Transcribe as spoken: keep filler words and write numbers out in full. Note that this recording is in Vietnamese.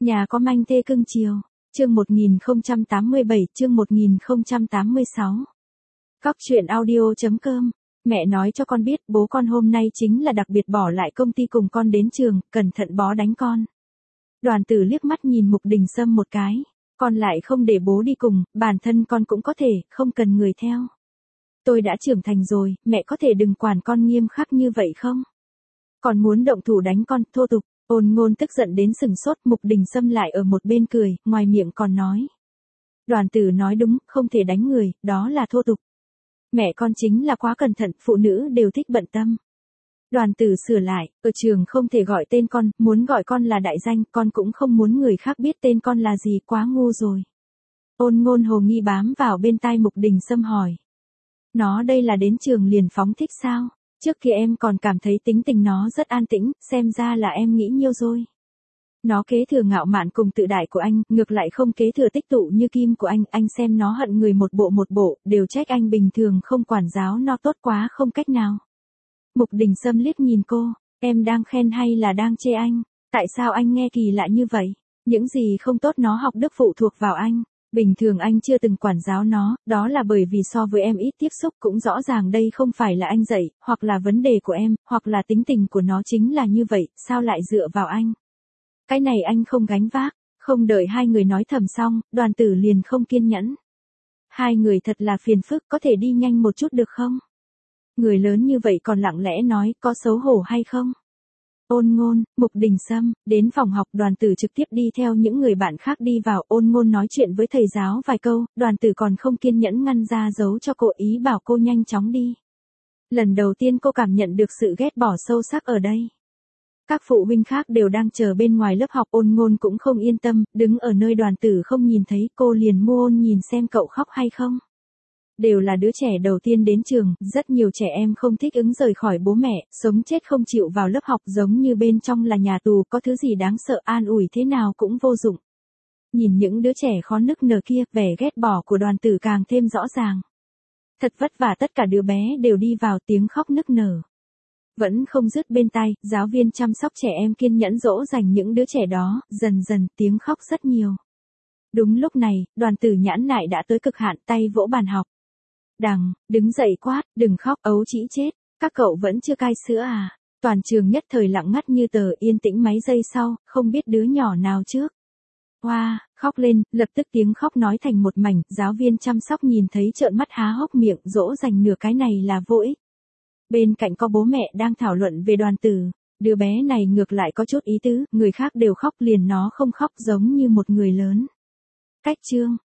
Nhà có manh thê cưng chiều. Chương một nghìn không trăm tám mươi bảy, chương một nghìn không trăm tám mươi sáu. Cóc truyện audio chấm com. Mẹ nói cho con biết bố con hôm nay chính là đặc biệt bỏ lại công ty cùng con đến trường, cẩn thận bó đánh con. Đoàn Tử liếc mắt nhìn Mục Đình Sâm một cái. Con lại không để bố đi cùng, bản thân con cũng có thể, không cần người theo. Tôi đã trưởng thành rồi, mẹ có thể đừng quản con nghiêm khắc như vậy không? Còn muốn động thủ đánh con, thô tục. Ôn Ngôn tức giận đến sừng sốt, Mục Đình Sâm lại ở một bên cười, ngoài miệng còn nói. Đoàn Tử nói đúng, không thể đánh người, đó là thô tục. Mẹ con chính là quá cẩn thận, phụ nữ đều thích bận tâm. Đoàn Tử sửa lại, ở trường không thể gọi tên con, muốn gọi con là đại danh, con cũng không muốn người khác biết tên con là gì, quá ngu rồi. Ôn Ngôn hồ nghi bám vào bên tai Mục Đình Sâm hỏi. Nó đây là đến trường liền phóng thích sao? Trước kia em còn cảm thấy tính tình nó rất an tĩnh, xem ra là em nghĩ nhiều rồi. Nó kế thừa ngạo mạn cùng tự đại của anh, ngược lại không kế thừa tích tụ như kim của anh, anh xem nó hận người một bộ một bộ, đều trách anh bình thường không quản giáo nó tốt quá không cách nào. Mục Đình Sâm liếc nhìn cô, em đang khen hay là đang chê anh? Tại sao anh nghe kỳ lạ như vậy? Những gì không tốt nó học đức phụ thuộc vào anh. Bình thường anh chưa từng quản giáo nó, đó là bởi vì so với em ít tiếp xúc, cũng rõ ràng đây không phải là anh dạy, hoặc là vấn đề của em, hoặc là tính tình của nó chính là như vậy, sao lại dựa vào anh? Cái này anh không gánh vác. Không đợi hai người nói thầm xong, Đoàn Tử liền không kiên nhẫn. Hai người thật là phiền phức, có thể đi nhanh một chút được không? Người lớn như vậy còn lặng lẽ nói, có xấu hổ hay không? Ôn Ngôn, Mục Đình Sâm, đến phòng học. Đoàn Tử trực tiếp đi theo những người bạn khác đi vào. Ôn Ngôn nói chuyện với thầy giáo vài câu, Đoàn Tử còn không kiên nhẫn ngăn ra giấu cho cô, ý bảo cô nhanh chóng đi. Lần đầu tiên cô cảm nhận được sự ghét bỏ sâu sắc ở đây. Các phụ huynh khác đều đang chờ bên ngoài lớp học, Ôn Ngôn cũng không yên tâm, đứng ở nơi Đoàn Tử không nhìn thấy, cô liền mua ôn nhìn xem cậu khóc hay không. Đều là đứa trẻ đầu tiên đến trường, rất nhiều trẻ em không thích ứng rời khỏi bố mẹ, sống chết không chịu vào lớp học, giống như bên trong là nhà tù, có thứ gì đáng sợ, an ủi thế nào cũng vô dụng. Nhìn những đứa trẻ khó nức nở kia, vẻ ghét bỏ của Đoàn Tử càng thêm rõ ràng. Thật vất vả tất cả đứa bé đều đi vào, tiếng khóc nức nở vẫn không dứt bên tai, giáo viên chăm sóc trẻ em kiên nhẫn dỗ dành những đứa trẻ đó, dần dần tiếng khóc rất nhiều. Đúng lúc này, Đoàn Tử nhãn nại đã tới cực hạn, tay vỗ bàn học. Đằng, đứng dậy quát, đừng khóc, ấu trĩ chết, các cậu vẫn chưa cai sữa à? Toàn trường nhất thời lặng ngắt như tờ, yên tĩnh mấy giây sau, không biết đứa nhỏ nào trước. Hoa, wow, khóc lên, lập tức tiếng khóc nói thành một mảnh, giáo viên chăm sóc nhìn thấy trợn mắt há hốc miệng, dỗ dành nửa cái này là vô ích. Bên cạnh có bố mẹ đang thảo luận về Đoàn Tử, đứa bé này ngược lại có chút ý tứ, người khác đều khóc liền nó không khóc, giống như một người lớn. Cách chương.